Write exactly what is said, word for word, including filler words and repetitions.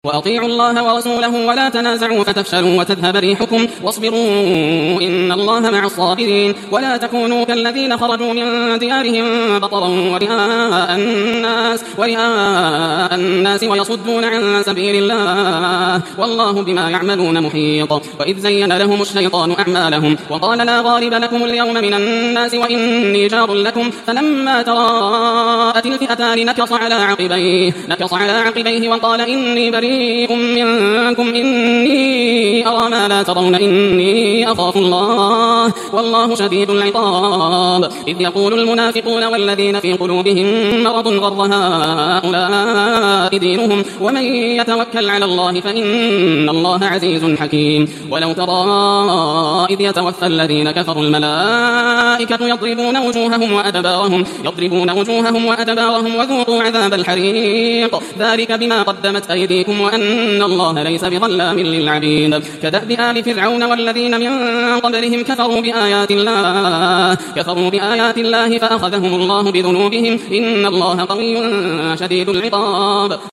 وأطيعوا الله ورسوله ولا تنازعوا فتفشلوا وتذهب ريحكم واصبروا إن الله مع الصابرين. ولا تكونوا كالذين خرجوا من ديارهم بطرا ورئاء الناس, ورئاء الناس ويصدون عن سبيل الله والله بما يعملون محيط. وإذ زين لهم الشيطان أعمالهم وقال لا غالب لكم اليوم من الناس وإني جار لكم فلما تراءت الفئتان نكص على عقبيه, نكص على عقبيه وقال إني بريء منكم إني أرى ما لا ترون إني أخاف الله والله شديد العقاب. إذ يقول المنافقون والذين في قلوبهم مرض غر هؤلاء دينهم ومن يتوكل على الله فإن الله عزيز حكيم. ولو ترى إذ يتوفى الذين كفروا الملائكة يضربون وجوههم وأدبارهم, يضربون وجوههم وأدبارهم وذوقوا عذاب الحريق ذلك بما قدمت أيديكم وأن الله ليس بظلام للعبيد. كدأب آل فرعون والذين من قبلهم كفروا بآيات الله, كفروا بآيات الله فأخذهم الله بذنوبهم إن الله قوي شديد العقاب.